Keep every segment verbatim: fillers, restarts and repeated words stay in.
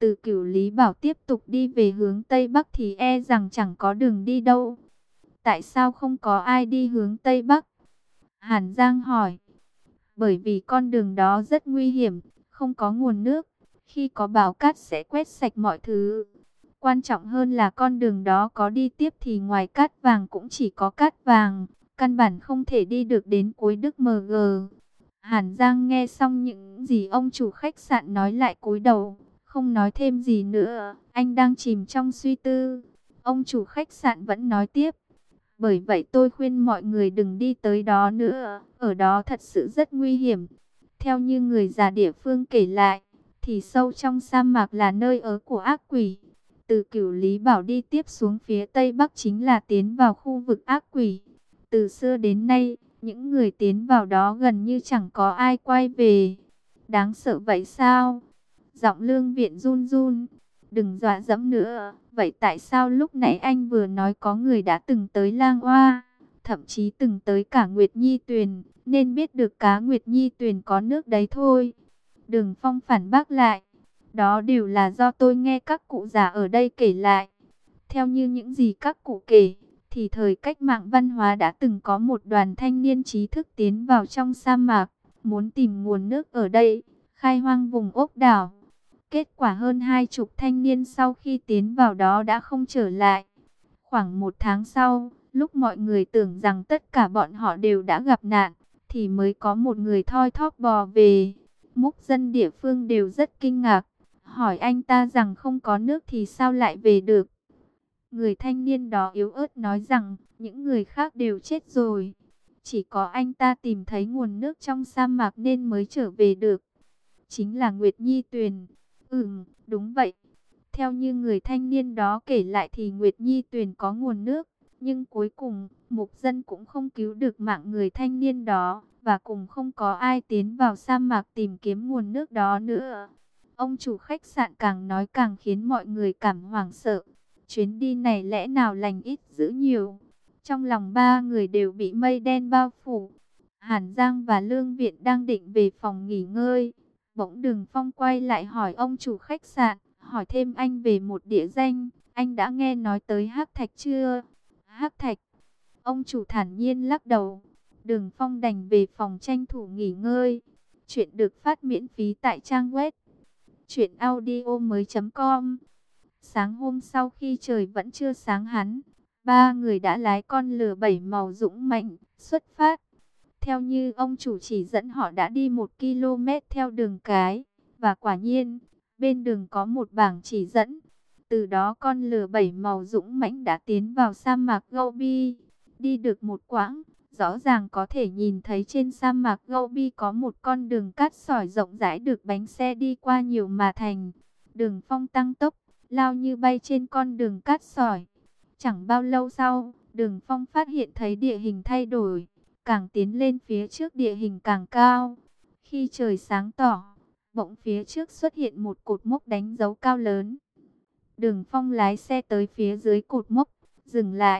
từ Cửu Lý Bảo tiếp tục đi về hướng Tây Bắc thì e rằng chẳng có đường đi đâu. Tại sao không có ai đi hướng Tây Bắc? Hàn Giang hỏi. Bởi vì con đường đó rất nguy hiểm, không có nguồn nước. Khi có bão cát sẽ quét sạch mọi thứ. Quan trọng hơn là con đường đó có đi tiếp thì ngoài cát vàng cũng chỉ có cát vàng. Căn bản không thể đi được đến cuối Đức em giê. Hàn Giang nghe xong những gì ông chủ khách sạn nói lại cúi đầu, không nói thêm gì nữa. Anh đang chìm trong suy tư. Ông chủ khách sạn vẫn nói tiếp. Bởi vậy tôi khuyên mọi người đừng đi tới đó nữa. Ở đó thật sự rất nguy hiểm. Theo như người già địa phương kể lại, thì sâu trong sa mạc là nơi ở của ác quỷ. Từ Cửu Lý Bảo đi tiếp xuống phía Tây Bắc chính là tiến vào khu vực ác quỷ. Từ xưa đến nay, những người tiến vào đó gần như chẳng có ai quay về. Đáng sợ vậy sao? Giọng Lương Viện run run. Đừng dọa dẫm nữa. Vậy tại sao lúc nãy anh vừa nói có người đã từng tới Lang Oa, thậm chí từng tới cả Nguyệt Nhi Tuyền, nên biết được cá Nguyệt Nhi Tuyền có nước đấy thôi. Đường Phong phản bác lại. Đó đều là do tôi nghe các cụ già ở đây kể lại. Theo như những gì các cụ kể, thì thời cách mạng văn hóa đã từng có một đoàn thanh niên trí thức tiến vào trong sa mạc, muốn tìm nguồn nước ở đây, khai hoang vùng ốc đảo. Kết quả hơn hai chục thanh niên sau khi tiến vào đó đã không trở lại. Khoảng một tháng sau, lúc mọi người tưởng rằng tất cả bọn họ đều đã gặp nạn, thì mới có một người thoi thóp bò về. Mục dân địa phương đều rất kinh ngạc, hỏi anh ta rằng không có nước thì sao lại về được. Người thanh niên đó yếu ớt nói rằng những người khác đều chết rồi. Chỉ có anh ta tìm thấy nguồn nước trong sa mạc nên mới trở về được. Chính là Nguyệt Nhi Tuyền. Ừm, đúng vậy. Theo như người thanh niên đó kể lại thì Nguyệt Nhi Tuyền có nguồn nước. Nhưng cuối cùng, mục dân cũng không cứu được mạng người thanh niên đó. Và cũng không có ai tiến vào sa mạc tìm kiếm nguồn nước đó nữa. Ông chủ khách sạn càng nói càng khiến mọi người cảm hoảng sợ. Chuyến đi này lẽ nào lành ít dữ nhiều. Trong lòng ba người đều bị mây đen bao phủ. Hàn Giang và Lương Viện đang định về phòng nghỉ ngơi. Bỗng Đường Phong quay lại hỏi ông chủ khách sạn, hỏi thêm anh về một địa danh. Anh đã nghe nói tới Hắc Thạch chưa? Hắc Thạch. Ông chủ thản nhiên lắc đầu. Đường Phong đành về phòng tranh thủ nghỉ ngơi. Chuyện được phát miễn phí tại trang web truyện audio mới chấm com. Sáng hôm sau khi trời vẫn chưa sáng hẳn, ba người đã lái con lừa bảy màu dũng mãnh xuất phát. Theo như ông chủ chỉ dẫn họ đã đi một ki lô mét theo đường cái, và quả nhiên, bên đường có một bảng chỉ dẫn. Từ đó con lừa bảy màu dũng mãnh đã tiến vào sa mạc Gobi. Đi được một quãng, rõ ràng có thể nhìn thấy trên sa mạc Gobi có một con đường cát sỏi rộng rãi được bánh xe đi qua nhiều mà thành. Đường Phong tăng tốc, lao như bay trên con đường cát sỏi. Chẳng bao lâu sau, Đường Phong phát hiện thấy địa hình thay đổi. Càng tiến lên phía trước địa hình càng cao. Khi trời sáng tỏ, bỗng phía trước xuất hiện một cột mốc đánh dấu cao lớn. Đường Phong lái xe tới phía dưới cột mốc, dừng lại.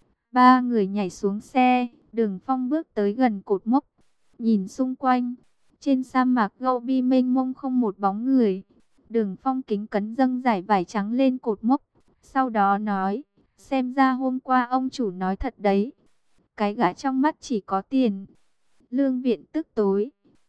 Ba người nhảy xuống xe, Đường Phong bước tới gần cột mốc. Nhìn xung quanh, trên sa mạc Gobi mênh mông không một bóng người. Đường Phong kính cẩn dâng giải vải trắng lên cột mốc. Sau đó nói, xem ra hôm qua ông chủ nói thật đấy. Cái gã trong mắt chỉ có tiền. Lương Viện tức tối.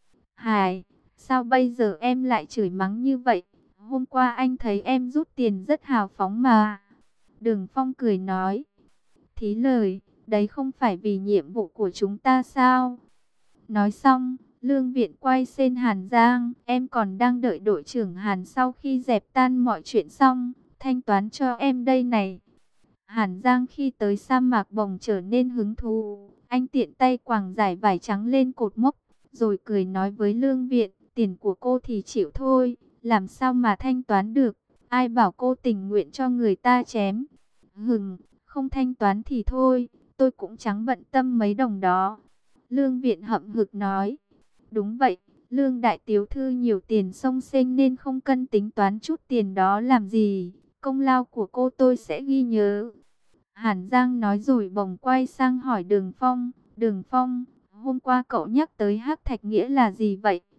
Hải, sao bây giờ em lại chửi mắng như vậy? Hôm qua anh thấy em rút tiền rất hào phóng mà. Đường Phong cười nói. Thí lời, đấy không phải vì nhiệm vụ của chúng ta sao? Nói xong, Lương Viện quay xem Hàn Giang. Em còn đang đợi đội trưởng Hàn sau khi dẹp tan mọi chuyện xong, thanh toán cho em đây này. Hàn Giang khi tới sa mạc bồng trở nên hứng thú. Anh tiện tay quàng giải vải trắng lên cột mốc, rồi cười nói với Lương Viện, tiền của cô thì chịu thôi, làm sao mà thanh toán được, ai bảo cô tình nguyện cho người ta chém. Hừng, không thanh toán thì thôi, tôi cũng chẳng bận tâm mấy đồng đó. Lương Viện hậm hực nói, đúng vậy, Lương đại tiểu thư nhiều tiền xông xênh nên không cân tính toán chút tiền đó làm gì, công lao của cô tôi sẽ ghi nhớ. Hàn Giang nói rồi bỗng quay sang hỏi Đường Phong, Đường Phong, hôm qua cậu nhắc tới Hắc Thạch nghĩa là gì vậy?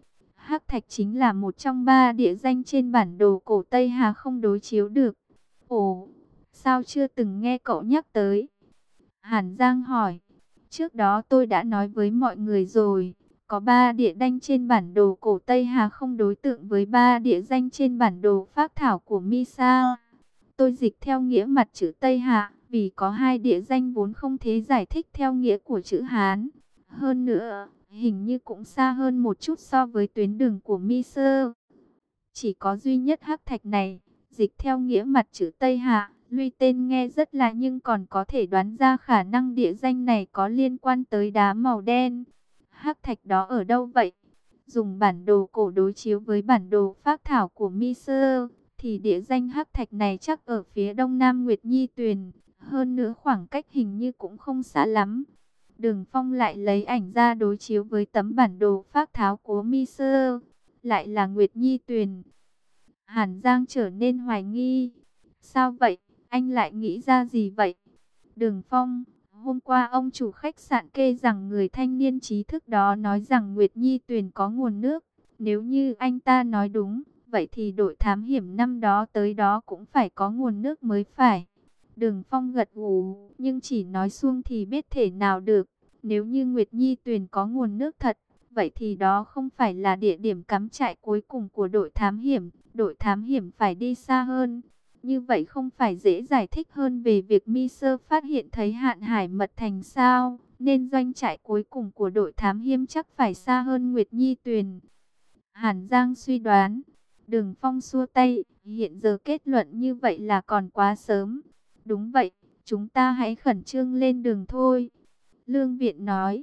Hắc Thạch chính là một trong ba địa danh trên bản đồ cổ Tây Hà không đối chiếu được. Ồ, sao chưa từng nghe cậu nhắc tới? Hàn Giang hỏi. Trước đó tôi đã nói với mọi người rồi. Có ba địa danh trên bản đồ cổ Tây Hà không đối tượng với ba địa danh trên bản đồ phác thảo của Misa. Tôi dịch theo nghĩa mặt chữ Tây Hà, vì có hai địa danh vốn không thể giải thích theo nghĩa của chữ Hán. Hơn nữa, hình như cũng xa hơn một chút so với tuyến đường của Misa. Chỉ có duy nhất Hắc Thạch này, dịch theo nghĩa mặt chữ Tây Hà, luy tên nghe rất lạ nhưng còn có thể đoán ra khả năng địa danh này có liên quan tới đá màu đen. Hắc Thạch đó ở đâu vậy? Dùng bản đồ cổ đối chiếu với bản đồ phác thảo của Misa, thì địa danh Hắc Thạch này chắc ở phía đông nam Nguyệt Nhi Tuyền. Hơn nữa khoảng cách hình như cũng không xa lắm. Đường Phong lại lấy ảnh ra đối chiếu với tấm bản đồ phác thảo của Misa, lại là Nguyệt Nhi Tuyền. Hàn Giang trở nên hoài nghi. Sao vậy? Anh lại nghĩ ra gì vậy? Đường Phong, hôm qua ông chủ khách sạn kê rằng người thanh niên trí thức đó nói rằng Nguyệt Nhi Tuyền có nguồn nước. Nếu như anh ta nói đúng, vậy thì đội thám hiểm năm đó tới đó cũng phải có nguồn nước mới phải. Đường Phong gật gù, nhưng chỉ nói suông thì biết thể nào được. Nếu như Nguyệt Nhi Tuyền có nguồn nước thật, vậy thì đó không phải là địa điểm cắm trại cuối cùng của đội thám hiểm. Đội thám hiểm phải đi xa hơn. Như vậy không phải dễ giải thích hơn về việc Misa phát hiện thấy Hạn Hải Mật Thành sao? Nên doanh trại cuối cùng của đội thám hiểm chắc phải xa hơn Nguyệt Nhi Tuyền. Hàn Giang suy đoán. Đường Phong xua tay, hiện giờ kết luận như vậy là còn quá sớm. Đúng vậy, chúng ta hãy khẩn trương lên đường thôi. Lương Viện nói.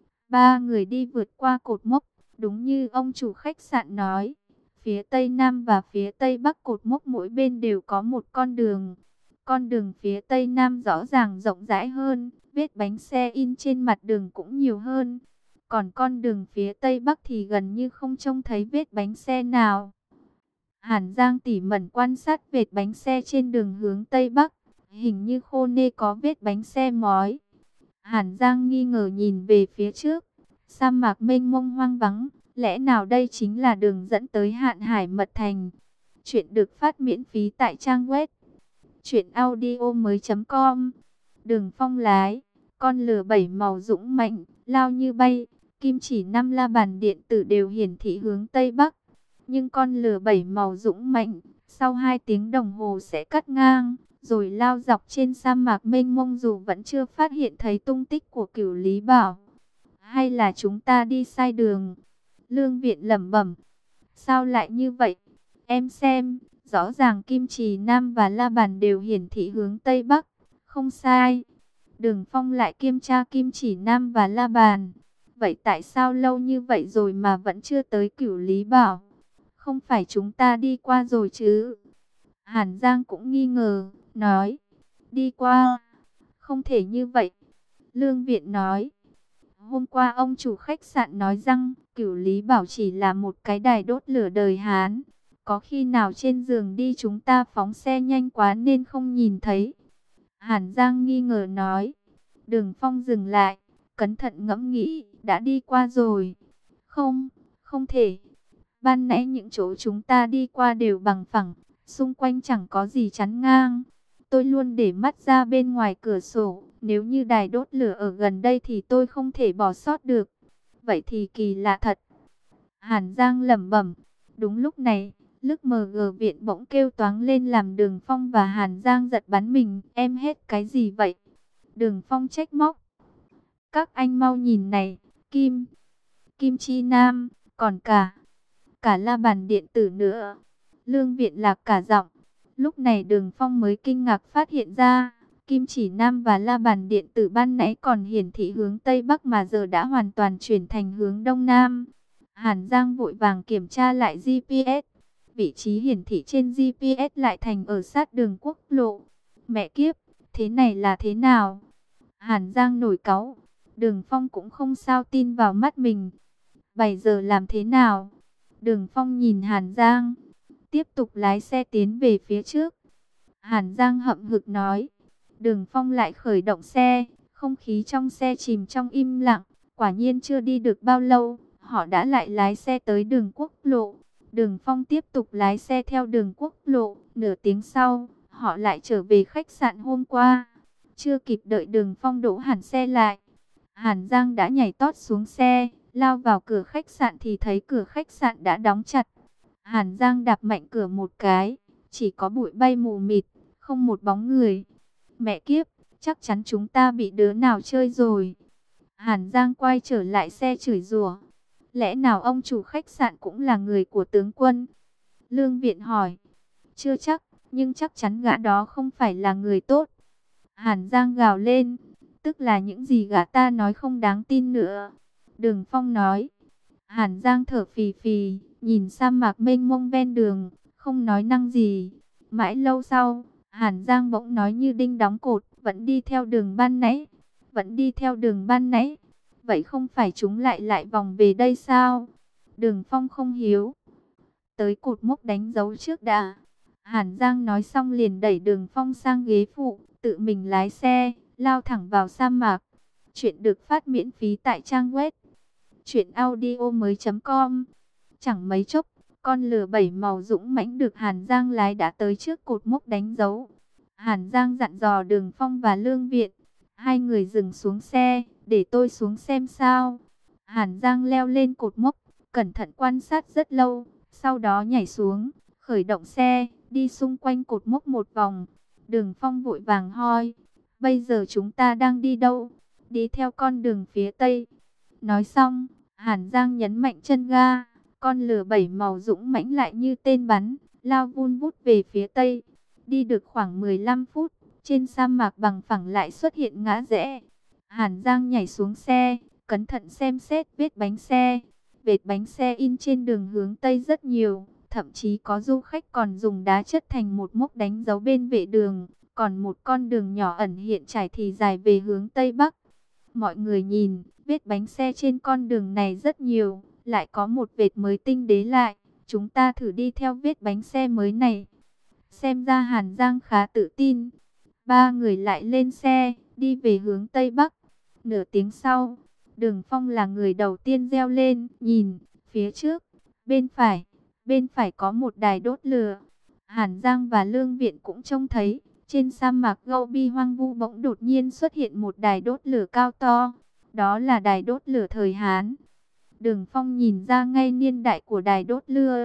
Ba người đi vượt qua cột mốc, đúng như ông chủ khách sạn nói. Phía Tây Nam và phía Tây Bắc cột mốc mỗi bên đều có một con đường. Con đường phía Tây Nam rõ ràng rộng rãi hơn, vết bánh xe in trên mặt đường cũng nhiều hơn. Còn con đường phía Tây Bắc thì gần như không trông thấy vết bánh xe nào. Hàn Giang tỉ mẩn quan sát vết bánh xe trên đường hướng Tây Bắc, hình như khô nê có vết bánh xe mói. Hàn Giang nghi ngờ nhìn về phía trước, sa mạc mênh mông hoang vắng. Lẽ nào đây chính là đường dẫn tới Hạn Hải Mật Thành? Chuyện được phát miễn phí tại trang web truyện audio mới chấm com. Đường Phong lái, con lửa bảy màu dũng mạnh, lao như bay. Kim chỉ năm la bàn điện tử đều hiển thị hướng Tây Bắc. Nhưng con lửa bảy màu dũng mạnh, sau hai tiếng đồng hồ sẽ cắt ngang, rồi lao dọc trên sa mạc mênh mông dù vẫn chưa phát hiện thấy tung tích của Cửu Lý Bảo. Hay là chúng ta đi sai đường? Lương Viện lẩm bẩm. Sao lại như vậy? Em xem, rõ ràng Kim Trì Nam và La Bàn đều hiển thị hướng Tây Bắc. Không sai. Đường Phong lại kiểm tra Kim Chỉ Nam và La Bàn. Vậy tại sao lâu như vậy rồi mà vẫn chưa tới Cửu Lý Bảo? Không phải chúng ta đi qua rồi chứ? Hàn Giang cũng nghi ngờ, nói. Đi qua? Không thể như vậy. Lương Viện nói. Hôm qua ông chủ khách sạn nói rằng Cửu Lý Bảo chỉ là một cái đài đốt lửa đời Hán. Có khi nào trên giường đi chúng ta phóng xe nhanh quá nên không nhìn thấy? Hàn Giang nghi ngờ nói. Đường Phong dừng lại, cẩn thận ngẫm nghĩ, đã đi qua rồi. Không, không thể. Ban nãy những chỗ chúng ta đi qua đều bằng phẳng, xung quanh chẳng có gì chắn ngang. Tôi luôn để mắt ra bên ngoài cửa sổ, nếu như đài đốt lửa ở gần đây thì tôi không thể bỏ sót được. Vậy thì kỳ lạ thật. Hàn Giang lẩm bẩm. Đúng lúc này, Lức em giê Viện bỗng kêu toáng lên làm Đường Phong và Hàn Giang giật bắn mình. Em hết cái gì vậy? Đường Phong trách móc. Các anh mau nhìn này, Kim, Kim Chi Nam, còn cả, cả La Bàn điện tử nữa. Lương Viện lạc cả giọng. Lúc này Đường Phong mới kinh ngạc phát hiện ra, Kim Chỉ Nam và La Bàn điện tử ban nãy còn hiển thị hướng Tây Bắc mà giờ đã hoàn toàn chuyển thành hướng Đông Nam. Hàn Giang vội vàng kiểm tra lại giê pê ét. Vị trí hiển thị trên giê pê ét lại thành ở sát đường quốc lộ. Mẹ kiếp, thế này là thế nào? Hàn Giang nổi cáu. Đường Phong cũng không sao tin vào mắt mình. Bây giờ làm thế nào? Đường Phong nhìn Hàn Giang, tiếp tục lái xe tiến về phía trước. Hàn Giang hậm hực nói. Đường Phong lại khởi động xe. Không khí trong xe chìm trong im lặng. Quả nhiên chưa đi được bao lâu, họ đã lại lái xe tới đường quốc lộ. Đường Phong tiếp tục lái xe theo đường quốc lộ. Nửa tiếng sau, họ lại trở về khách sạn hôm qua. Chưa kịp đợi Đường Phong đỗ hẳn xe lại, Hàn Giang đã nhảy tót xuống xe, lao vào cửa khách sạn thì thấy cửa khách sạn đã đóng chặt. Hàn Giang đạp mạnh cửa một cái, chỉ có bụi bay mù mịt, không một bóng người. Mẹ kiếp, chắc chắn chúng ta bị đứa nào chơi rồi. Hàn Giang quay trở lại xe chửi rủa. Lẽ nào ông chủ khách sạn cũng là người của tướng quân? Lương Viện hỏi. Chưa chắc, nhưng chắc chắn gã đó không phải là người tốt. Hàn Giang gào lên. Tức là những gì gã ta nói không đáng tin nữa. Đường Phong nói. Hàn Giang thở phì phì, nhìn sa mạc mênh mông ven đường, không nói năng gì. Mãi lâu sau, Hàn Giang bỗng nói như đinh đóng cột. Vẫn đi theo đường ban nãy. Vẫn đi theo đường ban nãy. Vậy không phải chúng lại lại vòng về đây sao? Đường Phong không hiếu. Tới cột mốc đánh dấu trước đã. Hàn Giang nói xong liền đẩy Đường Phong sang ghế phụ, tự mình lái xe, lao thẳng vào sa mạc. Chuyện được phát miễn phí tại trang web truyện audio mới chấm com. Chẳng mấy chốc, con lừa bảy màu dũng mãnh được Hàn Giang lái đã tới trước cột mốc đánh dấu. Hàn Giang dặn dò Đường Phong và Lương Viện. Hai người dừng xuống xe, để tôi xuống xem sao. Hàn Giang leo lên cột mốc, cẩn thận quan sát rất lâu, sau đó nhảy xuống, khởi động xe, đi xung quanh cột mốc một vòng. Đường Phong vội vàng hỏi, bây giờ chúng ta đang đi đâu? Đi theo con đường phía Tây. Nói xong, Hàn Giang nhấn mạnh chân ga, con lửa bảy màu dũng mãnh lại như tên bắn, lao vun vút về phía Tây. Đi được khoảng mười lăm phút, trên sa mạc bằng phẳng lại xuất hiện ngã rẽ. Hàn Giang nhảy xuống xe, cẩn thận xem xét vết bánh xe. Vết bánh xe in trên đường hướng Tây rất nhiều, thậm chí có du khách còn dùng đá chất thành một mốc đánh dấu bên vệ đường. Còn một con đường nhỏ ẩn hiện trải thì dài về hướng Tây Bắc. Mọi người nhìn, vết bánh xe trên con đường này rất nhiều, lại có một vệt mới tinh đế lại. Chúng ta thử đi theo vết bánh xe mới này. Xem ra Hàn Giang khá tự tin. Ba người lại lên xe, đi về hướng Tây Bắc. Nửa tiếng sau, Đường Phong là người đầu tiên reo lên, nhìn, phía trước, bên phải, bên phải có một đài đốt lửa. Hàn Giang và Lương Viện cũng trông thấy, trên sa mạc Gobi hoang vu bỗng đột nhiên xuất hiện một đài đốt lửa cao to. Đó là đài đốt lửa thời Hán. Đường Phong nhìn ra ngay niên đại của đài đốt lửa.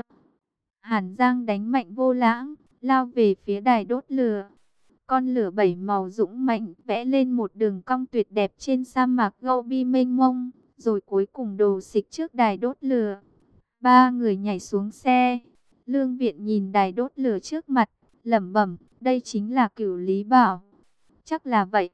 Hàn Giang đánh mạnh vô lãng, lao về phía đài đốt lửa. Con lửa bảy màu dũng mạnh vẽ lên một đường cong tuyệt đẹp trên sa mạc Gobi mênh mông, rồi cuối cùng đổ xịch trước đài đốt lửa. Ba người nhảy xuống xe. Lương Viện nhìn đài đốt lửa trước mặt, lẩm bẩm, đây chính là Cửu Lý Bảo. Chắc là vậy.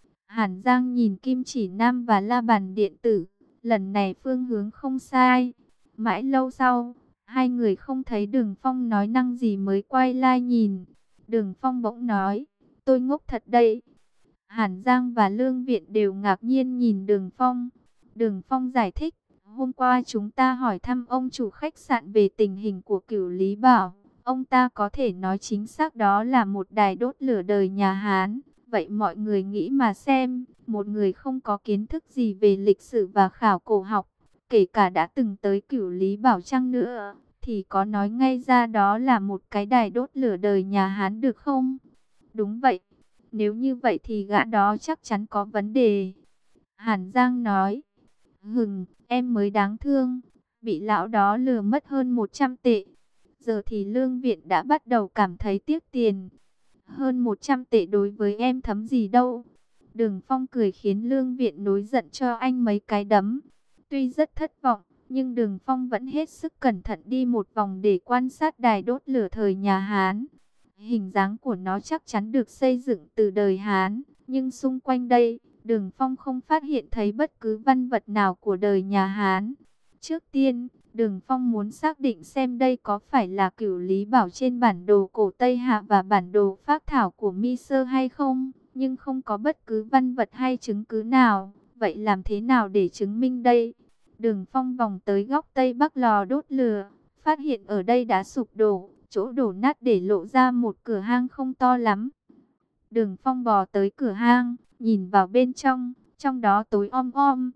Hàn Giang nhìn kim chỉ nam và la bàn điện tử, lần này phương hướng không sai. Mãi lâu sau, hai người không thấy Đường Phong nói năng gì mới quay lại nhìn. Đường Phong bỗng nói, tôi ngốc thật đây. Hàn Giang và Lương Viện đều ngạc nhiên nhìn Đường Phong. Đường Phong giải thích, hôm qua chúng ta hỏi thăm ông chủ khách sạn về tình hình của Cửu Lý Bảo. Ông ta có thể nói chính xác đó là một đài đốt lửa đời nhà Hán. Vậy mọi người nghĩ mà xem, một người không có kiến thức gì về lịch sử và khảo cổ học, kể cả đã từng tới Cửu Lý Bảo chăng nữa, thì có nói ngay ra đó là một cái đài đốt lửa đời nhà Hán được không? Đúng vậy, nếu như vậy thì gã đó chắc chắn có vấn đề. Hàn Giang nói, hừng, em mới đáng thương, bị lão đó lừa mất hơn một trăm tệ. Giờ thì Lương Viện đã bắt đầu cảm thấy tiếc tiền. Hơn một trăm tệ đối với em thấm gì đâu. Đường Phong cười khiến Lương Viện nổi giận cho anh mấy cái đấm. Tuy rất thất vọng, nhưng Đường Phong vẫn hết sức cẩn thận đi một vòng để quan sát đài đốt lửa thời nhà Hán. Hình dáng của nó chắc chắn được xây dựng từ đời Hán, nhưng xung quanh đây, Đường Phong không phát hiện thấy bất cứ văn vật nào của đời nhà Hán. Trước tiên, Đường Phong muốn xác định xem đây có phải là Cửu Lý Bảo trên bản đồ cổ Tây Hạ và bản đồ phác thảo của Mi Sơ hay không, nhưng không có bất cứ văn vật hay chứng cứ nào. Vậy làm thế nào để chứng minh đây? Đường Phong vòng tới góc Tây Bắc lò đốt lửa, phát hiện ở đây đã sụp đổ, chỗ đổ nát để lộ ra một cửa hang không to lắm. Đường Phong bò tới cửa hang, nhìn vào bên trong, trong đó tối om om.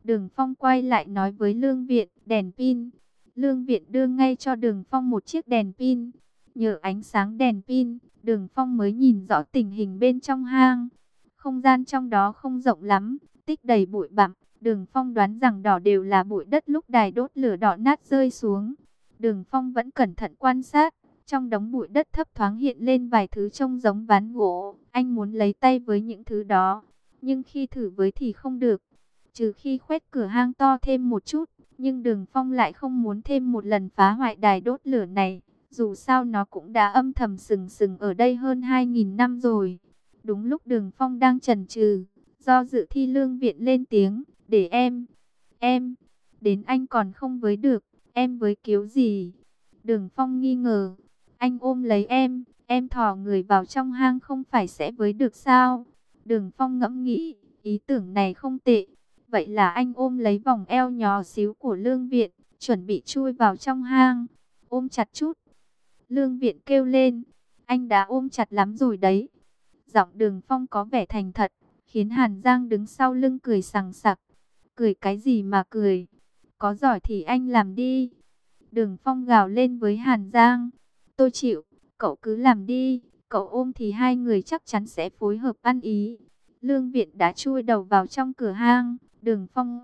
Đường Phong quay lại nói với Lương Viện, đèn pin. Lương Viện đưa ngay cho Đường Phong một chiếc đèn pin. Nhờ ánh sáng đèn pin, Đường Phong mới nhìn rõ tình hình bên trong hang. Không gian trong đó không rộng lắm, tích đầy bụi bặm. Đường Phong đoán rằng đỏ đều là bụi đất lúc đài đốt lửa đỏ nát rơi xuống. Đường Phong vẫn cẩn thận quan sát. Trong đống bụi đất thấp thoáng hiện lên vài thứ trông giống ván gỗ. Anh muốn lấy tay với những thứ đó, nhưng khi thử với thì không được. Trừ khi khoét cửa hang to thêm một chút. Nhưng Đường Phong lại không muốn thêm một lần phá hoại đài đốt lửa này. Dù sao nó cũng đã âm thầm sừng sừng ở đây hơn hai nghìn năm rồi. Đúng lúc Đường Phong đang chần chừ, do dự thì Lương Viện lên tiếng, để em, em, đến anh còn không với được, em với kiếu gì? Đường Phong nghi ngờ, anh ôm lấy em, em thò người vào trong hang không phải sẽ với được sao? Đường Phong ngẫm nghĩ, ý tưởng này không tệ. Vậy là anh ôm lấy vòng eo nhỏ xíu của Lương Viện, chuẩn bị chui vào trong hang. Ôm chặt chút. Lương Viện kêu lên, anh đã ôm chặt lắm rồi đấy. Giọng Đường Phong có vẻ thành thật, khiến Hàn Giang đứng sau lưng cười sằng sặc. Cười cái gì mà cười? Có giỏi thì anh làm đi. Đường Phong gào lên với Hàn Giang. Tôi chịu, cậu cứ làm đi. Cậu ôm thì hai người chắc chắn sẽ phối hợp ăn ý. Lương Viện đã chui đầu vào trong cửa hang. Đường Phong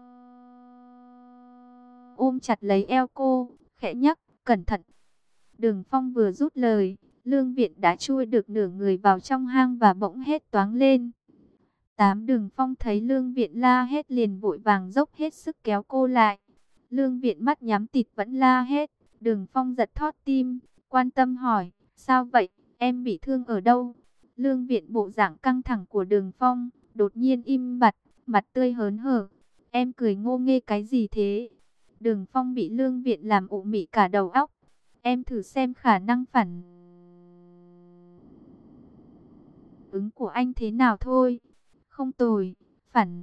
ôm chặt lấy eo cô, khẽ nhắc, cẩn thận. Đường Phong vừa rút lời, Lương Viện đã chui được nửa người vào trong hang và bỗng hét toáng lên. Tám Đường Phong thấy Lương Viện la hét liền vội vàng dốc hết sức kéo cô lại. Lương Viện mắt nhắm tịt vẫn la hét. Đường Phong giật thót tim, quan tâm hỏi, sao vậy, em bị thương ở đâu? Lương Viện bộ dạng căng thẳng của Đường Phong, đột nhiên im bặt, mặt tươi hớn hở. Em cười ngô nghê cái gì thế? Đường Phong bị Lương Viện làm ụ mị cả đầu óc. Em thử xem khả năng phản ứng của anh thế nào thôi. Không tồi, phản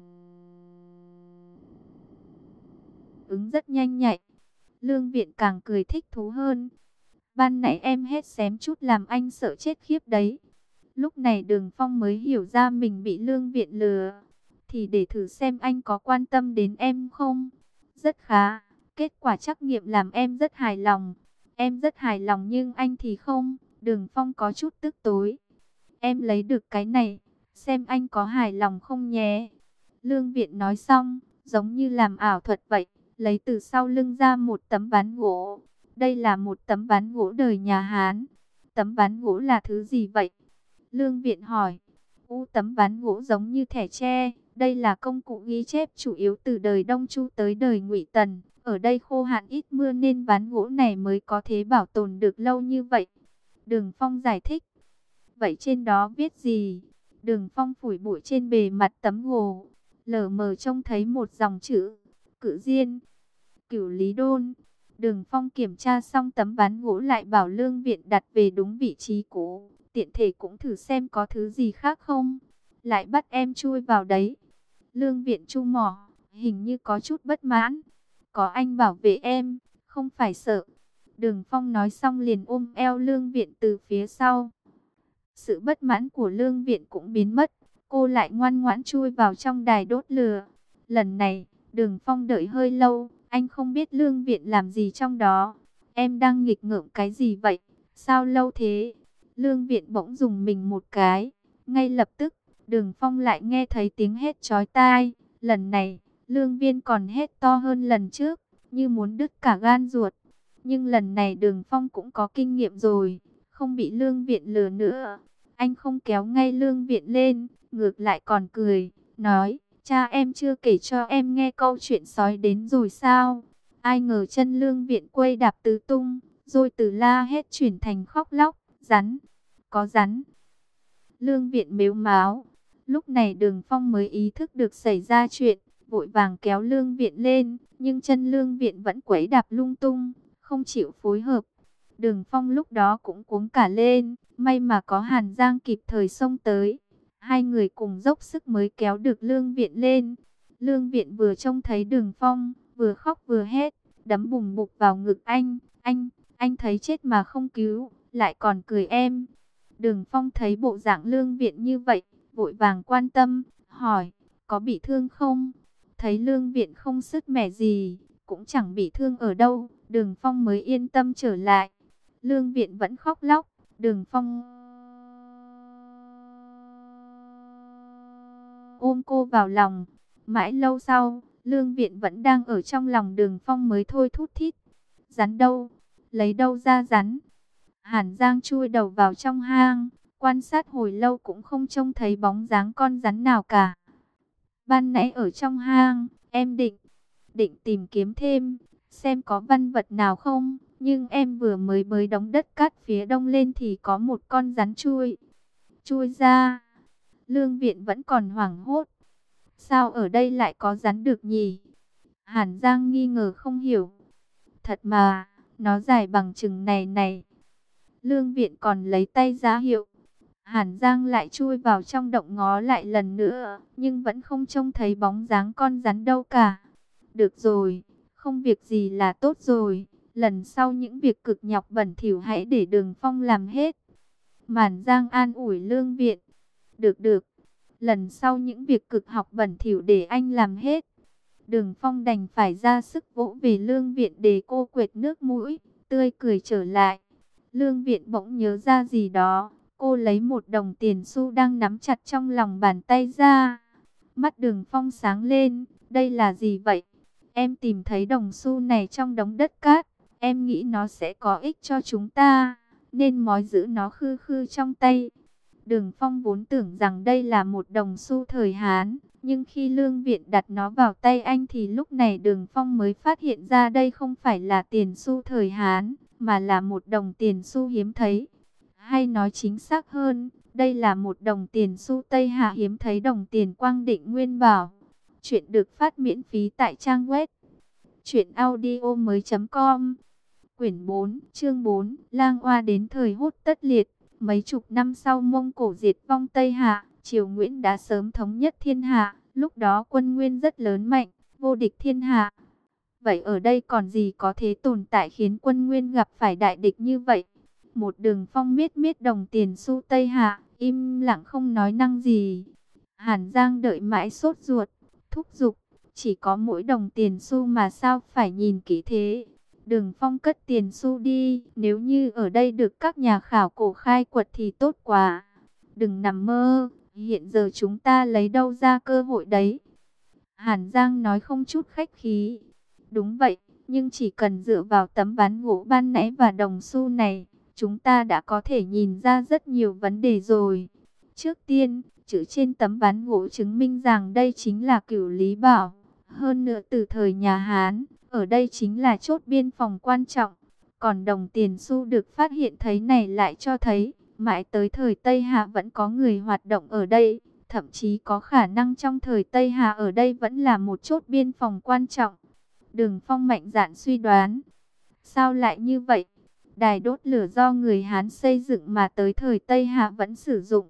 ứng rất nhanh nhạy. Lương Viện càng cười thích thú hơn. Ban nãy em hét xém chút làm anh sợ chết khiếp đấy. Lúc này Đường Phong mới hiểu ra mình bị Lương Viện lừa. Thì để thử xem anh có quan tâm đến em không. Rất khá, kết quả trắc nghiệm làm em rất hài lòng. Em rất hài lòng nhưng anh thì không. Đường Phong có chút tức tối. Em lấy được cái này, xem anh có hài lòng không nhé. Lương Viện nói xong, giống như làm ảo thuật vậy, lấy từ sau lưng ra một tấm ván gỗ. Đây là một tấm ván gỗ đời nhà Hán. Tấm ván gỗ là thứ gì vậy? Lương Viện hỏi. U tấm ván gỗ giống như thẻ tre. Đây là công cụ ghi chép chủ yếu từ đời Đông Chu tới đời Ngụy Tần. Ở đây khô hạn ít mưa nên ván gỗ này mới có thể bảo tồn được lâu như vậy. Đường Phong giải thích. Vậy trên đó viết gì? Đường Phong phủi bụi trên bề mặt tấm gỗ. Lờ mờ trông thấy một dòng chữ. Cự Diên. Cửu Lý Đôn. Đường Phong kiểm tra xong tấm ván gỗ lại bảo Lương Viện đặt về đúng vị trí cũ. Tiện thể cũng thử xem có thứ gì khác không. Lại bắt em chui vào đấy. Lương Viện chu mỏ, hình như có chút bất mãn. Có anh bảo vệ em, không phải sợ. Đường Phong nói xong liền ôm eo Lương Viện từ phía sau. Sự bất mãn của Lương Viện cũng biến mất. Cô lại ngoan ngoãn chui vào trong đài đốt lửa. Lần này, Đường Phong đợi hơi lâu. Anh không biết Lương Viện làm gì trong đó. Em đang nghịch ngợm cái gì vậy? Sao lâu thế? Lương Viện bỗng dùng mình một cái. Ngay lập tức, Đường Phong lại nghe thấy tiếng hét chói tai. Lần này, Lương Viên còn hét to hơn lần trước, như muốn đứt cả gan ruột. Nhưng lần này Đường Phong cũng có kinh nghiệm rồi, không bị Lương Viện lừa nữa. Anh không kéo ngay Lương Viện lên, ngược lại còn cười, nói, cha em chưa kể cho em nghe câu chuyện sói đến rồi sao? Ai ngờ chân Lương Viện quây đạp tứ tung, rồi từ la hét chuyển thành khóc lóc, rắn, có rắn. Lương Viện mếu máo. Lúc này Đường Phong mới ý thức được xảy ra chuyện, vội vàng kéo Lương Viện lên, nhưng chân Lương Viện vẫn quấy đạp lung tung, không chịu phối hợp. Đường Phong lúc đó cũng cuống cả lên, may mà có Hàn Giang kịp thời xông tới. Hai người cùng dốc sức mới kéo được Lương Viện lên. Lương Viện vừa trông thấy Đường Phong, vừa khóc vừa hét, đấm bùm bụp vào ngực anh. Anh, anh thấy chết mà không cứu, lại còn cười em. Đường Phong thấy bộ dạng Lương Viện như vậy, vội vàng quan tâm, hỏi, có bị thương không? thấy Lương Viện không sứt mẻ gì, cũng chẳng bị thương ở đâu, Đường Phong mới yên tâm trở lại. Lương Viện vẫn khóc lóc, Đường Phong ôm cô vào lòng. Mãi lâu sau, Lương Viện vẫn đang ở trong lòng Đường Phong mới thôi thút thít. Rắn đâu? Lấy đâu ra rắn? Hàn Giang chui đầu vào trong hang, quan sát hồi lâu cũng không trông thấy bóng dáng con rắn nào cả. Ban nãy ở trong hang, em định, định tìm kiếm thêm, xem có văn vật nào không. Nhưng em vừa mới bới đống đất cát phía đông lên thì có một con rắn chui, chui ra. Lương Viện vẫn còn hoảng hốt. Sao ở đây lại có rắn được nhỉ? Hàn Giang nghi ngờ không hiểu. Thật mà, nó dài bằng chừng này này. Lương Viện còn lấy tay ra hiệu. Hàn Giang lại chui vào trong động ngó lại lần nữa, nhưng vẫn không trông thấy bóng dáng con rắn đâu cả. Được rồi, không việc gì là tốt rồi. Lần sau những việc cực nhọc bẩn thỉu hãy để Đường Phong làm hết. Hàn Giang an ủi Lương Viện. Được được, lần sau những việc cực học bẩn thỉu để anh làm hết. Đường Phong đành phải ra sức vỗ về Lương Viện để cô quệt nước mũi, tươi cười trở lại. Lương Viện bỗng nhớ ra gì đó, cô lấy một đồng tiền xu đang nắm chặt trong lòng bàn tay ra. Mắt Đường Phong sáng lên, đây là gì vậy? Em tìm thấy đồng xu này trong đống đất cát, em nghĩ nó sẽ có ích cho chúng ta, nên mói giữ nó khư khư trong tay. Đường Phong vốn tưởng rằng đây là một đồng xu thời Hán, nhưng khi Lương Viện đặt nó vào tay anh thì lúc này Đường Phong mới phát hiện ra đây không phải là tiền xu thời Hán, mà là một đồng tiền xu hiếm thấy. Hay nói chính xác hơn, đây là một đồng tiền xu Tây Hạ hiếm thấy, đồng tiền Quang Định Nguyên Bảo. Chuyện được phát miễn phí tại trang web truyện audio mới chấm com. Quyển bốn, chương bốn, Lang Oa đến thời Hốt Tất Liệt. Mấy chục năm sau Mông Cổ diệt vong Tây Hạ, triều Nguyễn đã sớm thống nhất thiên hạ. Lúc đó quân Nguyên rất lớn mạnh, vô địch thiên hạ. Vậy ở đây còn gì có thế tồn tại khiến quân Nguyên gặp phải đại địch như vậy? Một Đường Phong miết miết đồng tiền xu Tây Hạ, im lặng không nói năng gì. Hàn Giang đợi mãi sốt ruột, thúc giục, chỉ có mỗi đồng tiền xu mà sao phải nhìn kỹ thế? Đường Phong cất tiền xu đi, nếu như ở đây được các nhà khảo cổ khai quật thì tốt quá. Đừng nằm mơ, hiện giờ chúng ta lấy đâu ra cơ hội đấy? Hàn Giang nói không chút khách khí. Đúng vậy, nhưng chỉ cần dựa vào tấm ván gỗ ban nãy và đồng xu này, chúng ta đã có thể nhìn ra rất nhiều vấn đề rồi. Trước tiên, chữ trên tấm ván gỗ chứng minh rằng đây chính là Cửu Lý Bảo. Hơn nữa từ thời nhà Hán, ở đây chính là chốt biên phòng quan trọng. Còn đồng tiền xu được phát hiện thấy này lại cho thấy, mãi tới thời Tây Hạ vẫn có người hoạt động ở đây. Thậm chí có khả năng trong thời Tây Hạ ở đây vẫn là một chốt biên phòng quan trọng. Đường Phong mạnh dạn suy đoán. Sao lại như vậy? Đài đốt lửa do người Hán xây dựng mà tới thời Tây Hạ vẫn sử dụng.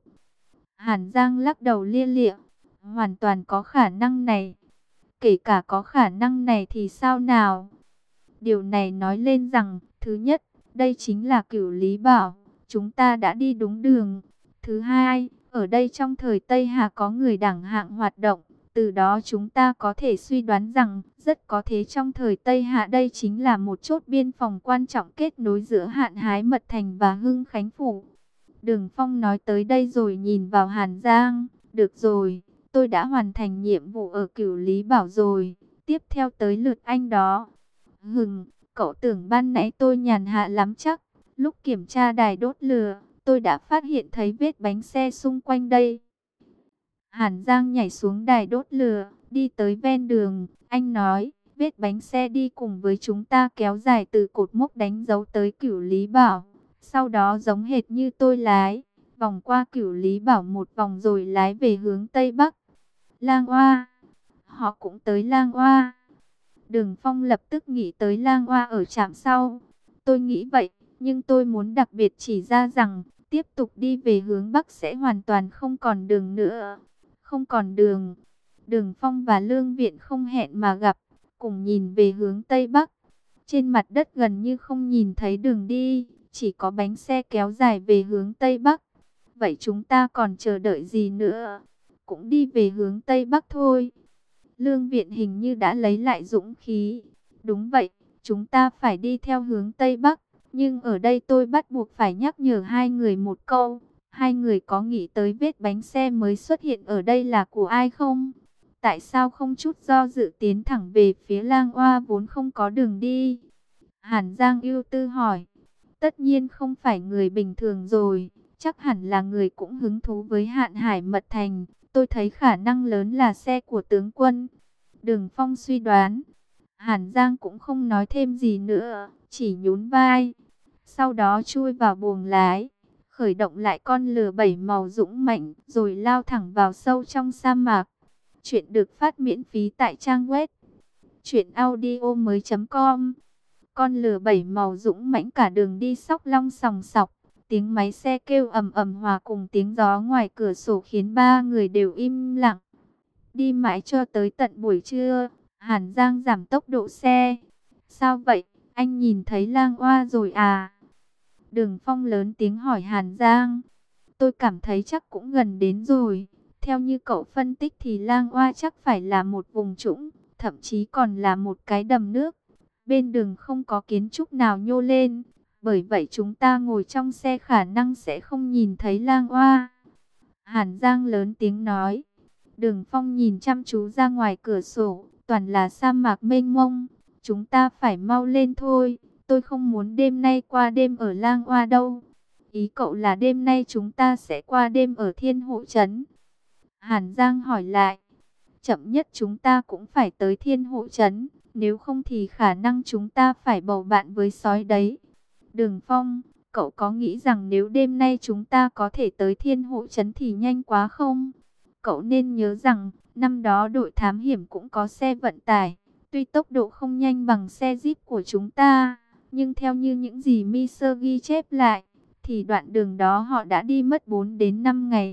Hàn Giang lắc đầu lia lịa. Hoàn toàn có khả năng này. Kể cả có khả năng này thì sao nào? Điều này nói lên rằng, thứ nhất, đây chính là Cửu Lý Bảo. Chúng ta đã đi đúng đường. Thứ hai, ở đây trong thời Tây Hạ có người đẳng hạng hoạt động. Từ đó chúng ta có thể suy đoán rằng, rất có thể trong thời Tây Hạ đây chính là một chốt biên phòng quan trọng kết nối giữa Hạn Hái Mật Thành và Hưng Khánh Phủ. Đường Phong nói tới đây rồi nhìn vào Hàn Giang. Được rồi, tôi đã hoàn thành nhiệm vụ ở Cửu Lý Bảo rồi. Tiếp theo tới lượt anh đó. Hừng, cậu tưởng ban nãy tôi nhàn hạ lắm chắc. Lúc kiểm tra đài đốt lửa, tôi đã phát hiện thấy vết bánh xe xung quanh đây. Hàn Giang nhảy xuống đài đốt lửa, đi tới ven đường. Anh nói, vết bánh xe đi cùng với chúng ta kéo dài từ cột mốc đánh dấu tới Cửu Lý Bảo. Sau đó giống hệt như tôi lái, vòng qua Cửu Lý Bảo một vòng rồi lái về hướng Tây Bắc. Lang Oa, họ cũng tới Lang Oa. Đường Phong lập tức nghĩ tới Lang Oa ở trạm sau. Tôi nghĩ vậy, nhưng tôi muốn đặc biệt chỉ ra rằng, tiếp tục đi về hướng Bắc sẽ hoàn toàn không còn đường nữa. Không còn đường. Đường Phong và Lương Viện không hẹn mà gặp, cùng nhìn về hướng Tây Bắc. Trên mặt đất gần như không nhìn thấy đường đi, chỉ có bánh xe kéo dài về hướng Tây Bắc. Vậy chúng ta còn chờ đợi gì nữa? Cũng đi về hướng Tây Bắc thôi. Lương Viện hình như đã lấy lại dũng khí. Đúng vậy, chúng ta phải đi theo hướng Tây Bắc. Nhưng ở đây tôi bắt buộc phải nhắc nhở hai người một câu. Hai người có nghĩ tới vết bánh xe mới xuất hiện ở đây là của ai không? Tại sao không chút do dự tiến thẳng về phía Lang Oa vốn không có đường đi? Hàn Giang ưu tư hỏi. Tất nhiên không phải người bình thường rồi. Chắc hẳn là người cũng hứng thú với Hạn Hải Mật Thành. Tôi thấy khả năng lớn là xe của tướng quân. Đường Phong suy đoán. Hàn Giang cũng không nói thêm gì nữa, chỉ nhún vai. Sau đó chui vào buồng lái, khởi động lại con lừa bảy màu dũng mạnh, rồi lao thẳng vào sâu trong sa mạc. Chuyện được phát miễn phí tại trang web truyện audio mới chấm com. Con lừa bảy màu dũng mãnh cả đường đi sóc long sòng sọc. Tiếng máy xe kêu ầm ầm hòa cùng tiếng gió ngoài cửa sổ khiến ba người đều im lặng. Đi mãi cho tới tận buổi trưa, Hàn Giang giảm tốc độ xe. Sao vậy, anh nhìn thấy Lang Oa rồi à? Đường Phong lớn tiếng hỏi Hàn Giang. Tôi cảm thấy chắc cũng gần đến rồi. Theo như cậu phân tích thì Lang Oa chắc phải là một vùng trũng, thậm chí còn là một cái đầm nước. Bên đường không có kiến trúc nào nhô lên, bởi vậy chúng ta ngồi trong xe khả năng sẽ không nhìn thấy Lang Oa. Hàn Giang lớn tiếng nói. Đường Phong nhìn chăm chú ra ngoài cửa sổ, toàn là sa mạc mênh mông. Chúng ta phải mau lên thôi, tôi không muốn đêm nay qua đêm ở Lang Oa đâu. Ý cậu là đêm nay chúng ta sẽ qua đêm ở Thiên Hộ Trấn? Hàn Giang hỏi lại. Chậm nhất chúng ta cũng phải tới Thiên Hộ Trấn, nếu không thì khả năng chúng ta phải bầu bạn với sói đấy. Đường Phong, cậu có nghĩ rằng nếu đêm nay chúng ta có thể tới Thiên Hộ Trấn thì nhanh quá không? Cậu nên nhớ rằng, năm đó đội thám hiểm cũng có xe vận tải. Tuy tốc độ không nhanh bằng xe Jeep của chúng ta, nhưng theo như những gì Miser ghi chép lại, thì đoạn đường đó họ đã đi mất bốn đến năm ngày.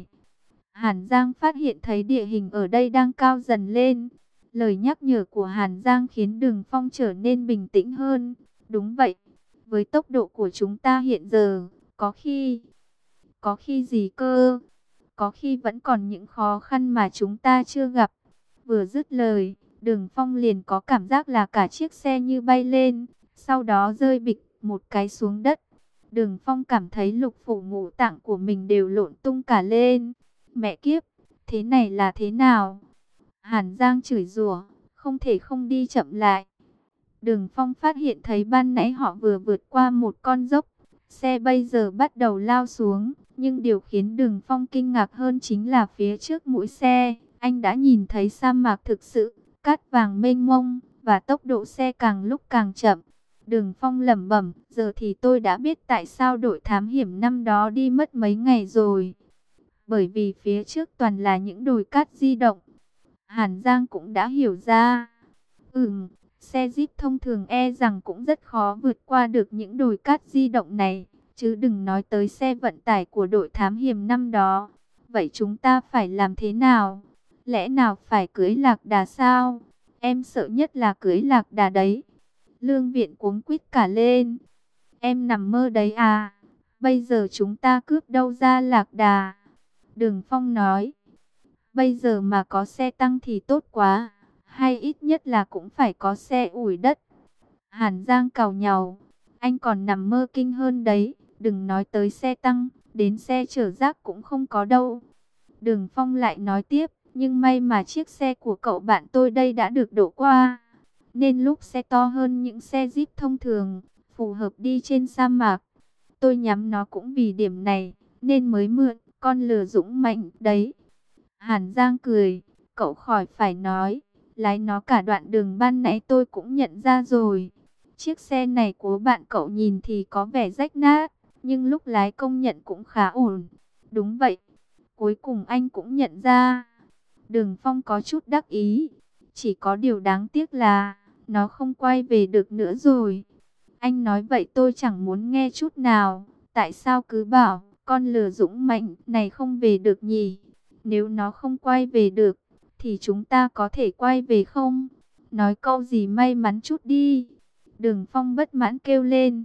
Hàn Giang phát hiện thấy địa hình ở đây đang cao dần lên. Lời nhắc nhở của Hàn Giang khiến Đường Phong trở nên bình tĩnh hơn. Đúng vậy, với tốc độ của chúng ta hiện giờ, có khi... Có khi gì cơ? Có khi vẫn còn những khó khăn mà chúng ta chưa gặp. Vừa dứt lời, Đường Phong liền có cảm giác là cả chiếc xe như bay lên, sau đó rơi bịch một cái xuống đất. Đường Phong cảm thấy lục phủ ngũ tạng của mình đều lộn tung cả lên. Mẹ kiếp, thế này là thế nào? Hàn Giang chửi rủa, không thể không đi chậm lại. Đường Phong phát hiện thấy ban nãy họ vừa vượt qua một con dốc, xe bây giờ bắt đầu lao xuống. Nhưng điều khiến Đường Phong kinh ngạc hơn chính là phía trước mũi xe, anh đã nhìn thấy sa mạc thực sự, cát vàng mênh mông, và tốc độ xe càng lúc càng chậm. Đường Phong lẩm bẩm, giờ thì tôi đã biết tại sao đội thám hiểm năm đó đi mất mấy ngày rồi. Bởi vì phía trước toàn là những đồi cát di động. Hàn Giang cũng đã hiểu ra. Ừm, xe Jeep thông thường e rằng cũng rất khó vượt qua được những đồi cát di động này. Chứ đừng nói tới xe vận tải của đội thám hiểm năm đó. Vậy chúng ta phải làm thế nào? Lẽ nào phải cưới lạc đà sao? Em sợ nhất là cưới lạc đà đấy. Lương Viện cuống quýt cả lên. Em nằm mơ đấy à? Bây giờ chúng ta cướp đâu ra lạc đà? Đường Phong nói. Bây giờ mà có xe tăng thì tốt quá. Hay ít nhất là cũng phải có xe ủi đất. Hàn Giang càu nhàu. Anh còn nằm mơ kinh hơn đấy. Đừng nói tới xe tăng, đến xe chở rác cũng không có đâu. Đường Phong lại nói tiếp, nhưng may mà chiếc xe của cậu bạn tôi đây đã được đổ qua. Nên lúc xe to hơn những xe Jeep thông thường, phù hợp đi trên sa mạc. Tôi nhắm nó cũng vì điểm này, nên mới mượn, con lừa dũng mạnh đấy. Hàn Giang cười, cậu khỏi phải nói, lái nó cả đoạn đường ban nãy tôi cũng nhận ra rồi. Chiếc xe này của bạn cậu nhìn thì có vẻ rách nát, nhưng lúc lái công nhận cũng khá ổn. Đúng vậy, cuối cùng anh cũng nhận ra. Đường Phong có chút đắc ý, chỉ có điều đáng tiếc là nó không quay về được nữa rồi. Anh nói vậy tôi chẳng muốn nghe chút nào. Tại sao cứ bảo con lừa dũng mạnh này không về được nhỉ? Nếu nó không quay về được, thì chúng ta có thể quay về không? Nói câu gì may mắn chút đi. Đường Phong bất mãn kêu lên.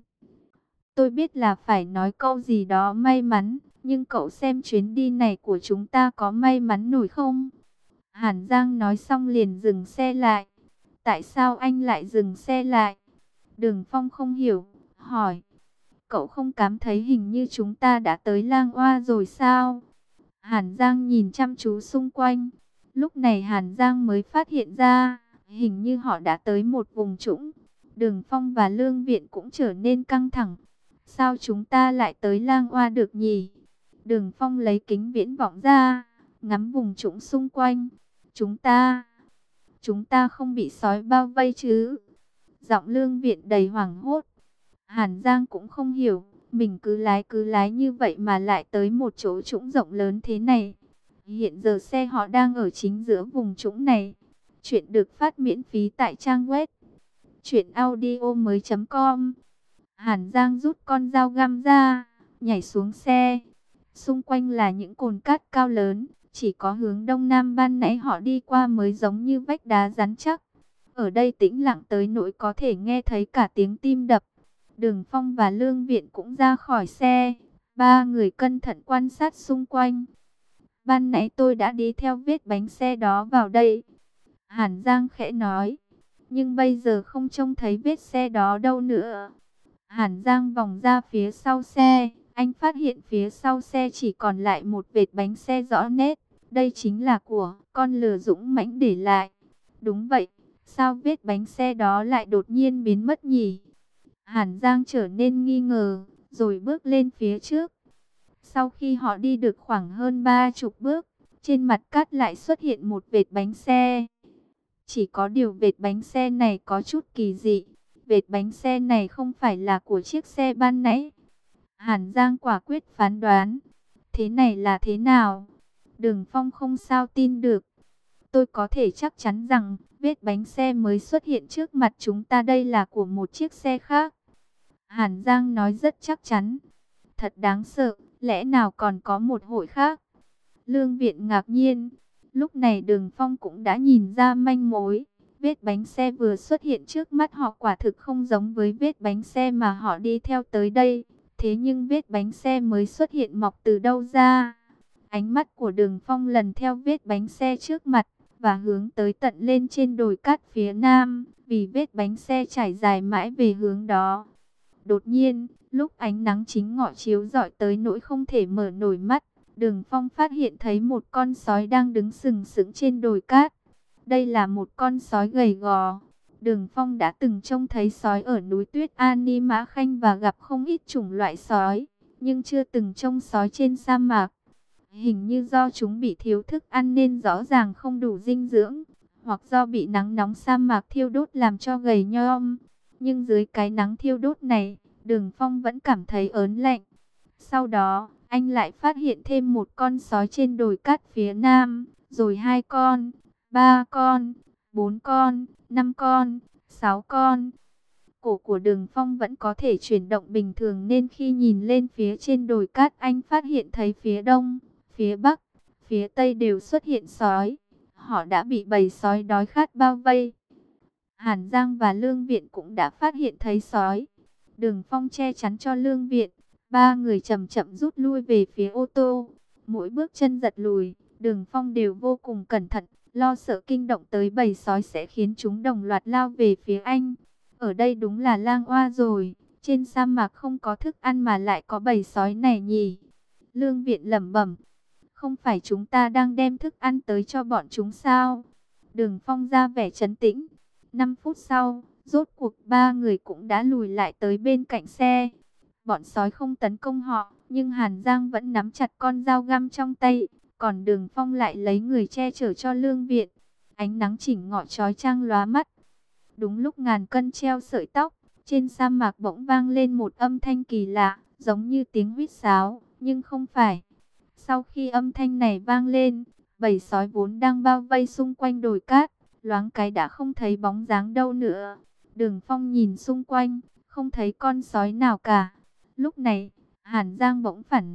Tôi biết là phải nói câu gì đó may mắn, nhưng cậu xem chuyến đi này của chúng ta có may mắn nổi không? Hàn Giang nói xong liền dừng xe lại. Tại sao anh lại dừng xe lại? Đường Phong không hiểu, hỏi. Cậu không cảm thấy hình như chúng ta đã tới Lang Oa rồi sao? Hàn Giang nhìn chăm chú xung quanh. Lúc này Hàn Giang mới phát hiện ra, hình như họ đã tới một vùng trũng. Đường Phong và Lương Viện cũng trở nên căng thẳng. Sao chúng ta lại tới Lang Oa được nhỉ? Đường Phong lấy kính viễn vọng ra, ngắm vùng trũng xung quanh. Chúng ta, chúng ta không bị sói bao vây chứ? Giọng Lương Viện đầy hoảng hốt. Hàn Giang cũng không hiểu, mình cứ lái cứ lái như vậy mà lại tới một chỗ trũng rộng lớn thế này. Hiện giờ xe họ đang ở chính giữa vùng trũng này. Chuyện được phát miễn phí tại trang web truyện audio mới chấm com. Hàn Giang rút con dao găm ra, nhảy xuống xe. Xung quanh là những cồn cát cao lớn, chỉ có hướng đông nam ban nãy họ đi qua mới giống như vách đá rắn chắc. Ở đây tĩnh lặng tới nỗi có thể nghe thấy cả tiếng tim đập. Đường Phong và Lương Viện cũng ra khỏi xe. Ba người cẩn thận quan sát xung quanh. Ban nãy tôi đã đi theo vết bánh xe đó vào đây. Hàn Giang khẽ nói. Nhưng bây giờ không trông thấy vết xe đó đâu nữa. Hàn Giang vòng ra phía sau xe. Anh phát hiện phía sau xe chỉ còn lại một vệt bánh xe rõ nét. Đây chính là của con lừa dũng mãnh để lại. Đúng vậy. Sao vết bánh xe đó lại đột nhiên biến mất nhỉ? Hàn Giang trở nên nghi ngờ, rồi bước lên phía trước. Sau khi họ đi được khoảng hơn ba chục bước, trên mặt cát lại xuất hiện một vệt bánh xe. Chỉ có điều vệt bánh xe này có chút kỳ dị. Vệt bánh xe này không phải là của chiếc xe ban nãy. Hàn Giang quả quyết phán đoán. Thế này là thế nào? Đường Phong không sao tin được. Tôi có thể chắc chắn rằng vết bánh xe mới xuất hiện trước mặt chúng ta đây là của một chiếc xe khác. Hàn Giang nói rất chắc chắn. Thật đáng sợ, lẽ nào còn có một hội khác? Lương Viện ngạc nhiên. Lúc này Đường Phong cũng đã nhìn ra manh mối. Vết bánh xe vừa xuất hiện trước mắt họ quả thực không giống với vết bánh xe mà họ đi theo tới đây. Thế nhưng vết bánh xe mới xuất hiện mọc từ đâu ra? Ánh mắt của Đường Phong lần theo vết bánh xe trước mặt và hướng tới tận lên trên đồi cát phía nam, vì vết bánh xe trải dài mãi về hướng đó. Đột nhiên, lúc ánh nắng chính ngọ chiếu rọi tới nỗi không thể mở nổi mắt, Đường Phong phát hiện thấy một con sói đang đứng sừng sững trên đồi cát. Đây là một con sói gầy gò. Đường Phong đã từng trông thấy sói ở núi tuyết Ani Mã Khanh và gặp không ít chủng loại sói, nhưng chưa từng trông sói trên sa mạc. Hình như do chúng bị thiếu thức ăn nên rõ ràng không đủ dinh dưỡng, hoặc do bị nắng nóng sa mạc thiêu đốt làm cho gầy nhom. Nhưng dưới cái nắng thiêu đốt này, Đường Phong vẫn cảm thấy ớn lạnh. Sau đó, anh lại phát hiện thêm một con sói trên đồi cát phía nam, rồi hai con, ba con, bốn con, năm con, sáu con. Cổ của Đường Phong vẫn có thể chuyển động bình thường nên khi nhìn lên phía trên đồi cát anh phát hiện thấy phía đông, phía bắc, phía tây đều xuất hiện sói. Họ đã bị bầy sói đói khát bao vây. Hàn Giang và Lương Viện cũng đã phát hiện thấy sói. Đường Phong che chắn cho Lương Viện. Ba người chậm chậm rút lui về phía ô tô. Mỗi bước chân giật lùi, Đường Phong đều vô cùng cẩn thận, lo sợ kinh động tới bầy sói sẽ khiến chúng đồng loạt lao về phía anh. Ở đây đúng là Lang Oa rồi. Trên sa mạc không có thức ăn mà lại có bầy sói này nhỉ? Lương Viện lẩm bẩm. Không phải chúng ta đang đem thức ăn tới cho bọn chúng sao? Đường Phong ra vẻ trấn tĩnh. Năm phút sau, rốt cuộc ba người cũng đã lùi lại tới bên cạnh xe. Bọn sói không tấn công họ, nhưng Hàn Giang vẫn nắm chặt con dao găm trong tay. Còn Đường Phong lại lấy người che chở cho Lương Viện. Ánh nắng chỉnh ngọ chói chang lóa mắt. Đúng lúc ngàn cân treo sợi tóc, trên sa mạc bỗng vang lên một âm thanh kỳ lạ, giống như tiếng huýt sáo, nhưng không phải. Sau khi âm thanh này vang lên, bầy sói vốn đang bao vây xung quanh đồi cát, loáng cái đã không thấy bóng dáng đâu nữa. Đường Phong nhìn xung quanh, không thấy con sói nào cả. Lúc này, Hàn Giang bỗng phản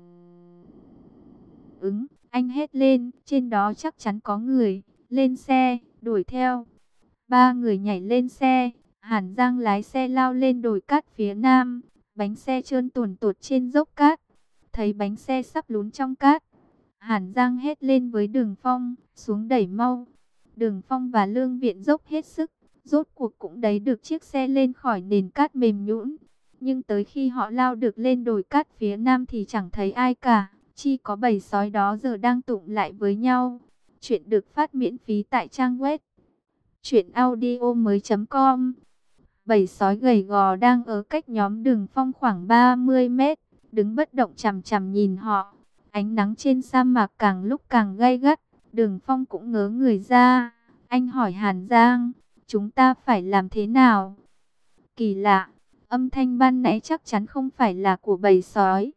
ứng, anh hét lên, trên đó chắc chắn có người, lên xe, đuổi theo. Ba người nhảy lên xe, Hàn Giang lái xe lao lên đồi cát phía nam, bánh xe trơn tuồn tuột trên dốc cát. Thấy bánh xe sắp lún trong cát, Hàn Giang hét lên với Đường Phong, xuống đẩy mau. Đường Phong và Lương Viện dốc hết sức, rốt cuộc cũng đẩy được chiếc xe lên khỏi nền cát mềm nhũn. Nhưng tới khi họ lao được lên đồi cát phía nam thì chẳng thấy ai cả, chỉ có bầy sói đó giờ đang tụm lại với nhau. Chuyện được phát miễn phí tại trang web truyện audio mới chấm com. Bầy sói gầy gò đang ở cách nhóm Đường Phong khoảng ba mươi mét, đứng bất động chằm chằm nhìn họ. Ánh nắng trên sa mạc càng lúc càng gay gắt, Đường Phong cũng ngớ người ra. Anh hỏi Hàn Giang, chúng ta phải làm thế nào? Kỳ lạ, âm thanh ban nãy chắc chắn không phải là của bầy sói.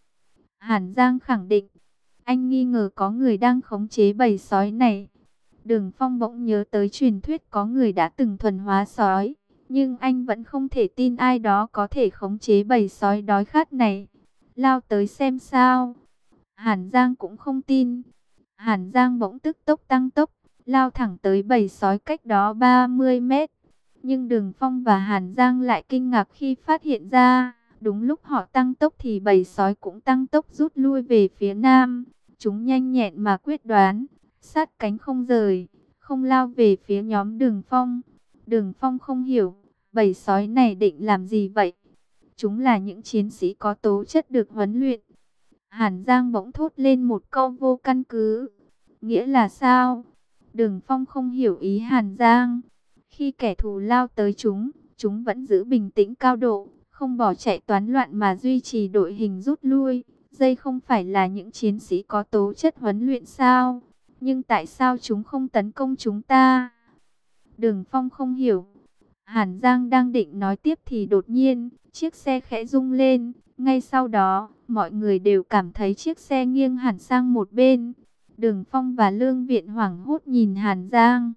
Hàn Giang khẳng định, anh nghi ngờ có người đang khống chế bầy sói này. Đường Phong bỗng nhớ tới truyền thuyết có người đã từng thuần hóa sói, nhưng anh vẫn không thể tin ai đó có thể khống chế bầy sói đói khát này. Lao tới xem sao. Hàn Giang cũng không tin. Hàn Giang bỗng tức tốc tăng tốc, lao thẳng tới bầy sói cách đó ba mươi mét. Nhưng Đường Phong và Hàn Giang lại kinh ngạc khi phát hiện ra, đúng lúc họ tăng tốc thì bầy sói cũng tăng tốc rút lui về phía nam. Chúng nhanh nhẹn mà quyết đoán, sát cánh không rời, không lao về phía nhóm Đường Phong. Đường Phong không hiểu, bầy sói này định làm gì vậy? Chúng là những chiến sĩ có tố chất được huấn luyện. Hàn Giang bỗng thốt lên một câu vô căn cứ. Nghĩa là sao? Đường Phong không hiểu ý Hàn Giang. Khi kẻ thù lao tới chúng, chúng vẫn giữ bình tĩnh cao độ, không bỏ chạy toán loạn mà duy trì đội hình rút lui. Đây không phải là những chiến sĩ có tố chất huấn luyện sao? Nhưng tại sao chúng không tấn công chúng ta? Đường Phong không hiểu. Hàn Giang đang định nói tiếp thì đột nhiên, chiếc xe khẽ rung lên. Ngay sau đó, mọi người đều cảm thấy chiếc xe nghiêng hẳn sang một bên. Đường Phong và Lương Viện hoảng hốt nhìn Hàn Giang.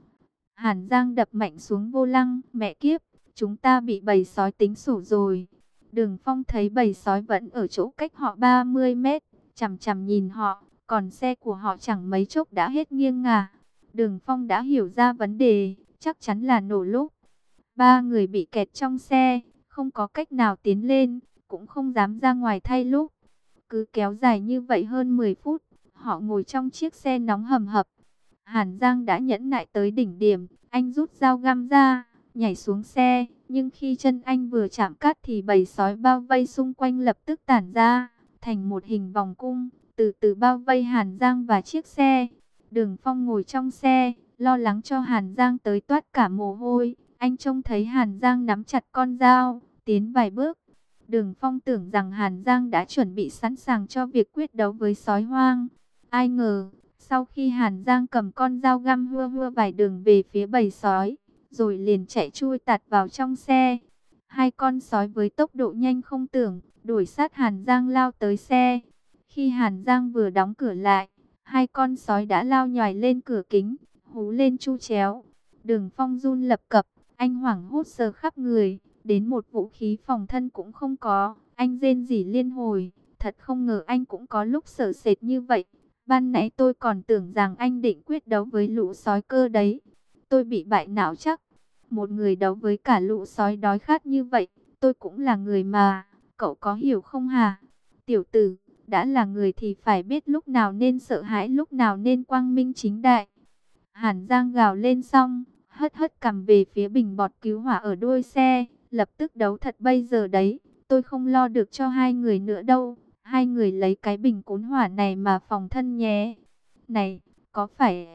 Hàn Giang đập mạnh xuống vô lăng. Mẹ kiếp, chúng ta bị bầy sói tính sổ rồi. Đường Phong thấy bầy sói vẫn ở chỗ cách họ ba mươi mét, chằm chằm nhìn họ, còn xe của họ chẳng mấy chốc đã hết nghiêng ngả. Đường Phong đã hiểu ra vấn đề, chắc chắn là nổ lốp. Ba người bị kẹt trong xe, không có cách nào tiến lên, cũng không dám ra ngoài thay lốp. Cứ kéo dài như vậy hơn mười phút, họ ngồi trong chiếc xe nóng hầm hập. Hàn Giang đã nhẫn nại tới đỉnh điểm, anh rút dao găm ra, nhảy xuống xe, nhưng khi chân anh vừa chạm cát thì bầy sói bao vây xung quanh lập tức tản ra, thành một hình vòng cung, từ từ bao vây Hàn Giang và chiếc xe. Đường Phong ngồi trong xe, lo lắng cho Hàn Giang tới toát cả mồ hôi. Anh trông thấy Hàn Giang nắm chặt con dao, tiến vài bước. Đường Phong tưởng rằng Hàn Giang đã chuẩn bị sẵn sàng cho việc quyết đấu với sói hoang. Ai ngờ, sau khi Hàn Giang cầm con dao găm hua hua vài đường về phía bầy sói, rồi liền chạy chui tạt vào trong xe. Hai con sói với tốc độ nhanh không tưởng, đuổi sát Hàn Giang lao tới xe. Khi Hàn Giang vừa đóng cửa lại, hai con sói đã lao nhòi lên cửa kính, hú lên chu chéo. Đường Phong run lập cập, anh hoảng hốt sờ khắp người, đến một vũ khí phòng thân cũng không có. Anh rên rỉ liên hồi, thật không ngờ anh cũng có lúc sợ sệt như vậy. Ban nãy tôi còn tưởng rằng anh định quyết đấu với lũ sói cơ đấy. Tôi bị bại não chắc. Một người đấu với cả lũ sói đói khát như vậy, tôi cũng là người mà, cậu có hiểu không hả? Tiểu tử, đã là người thì phải biết lúc nào nên sợ hãi, lúc nào nên quang minh chính đại. Hàn Giang gào lên xong, hất hất cằm về phía bình bọt cứu hỏa ở đuôi xe, lập tức đấu thật bây giờ đấy, tôi không lo được cho hai người nữa đâu. Hai người lấy cái bình cứu hỏa này mà phòng thân nhé. Này, có phải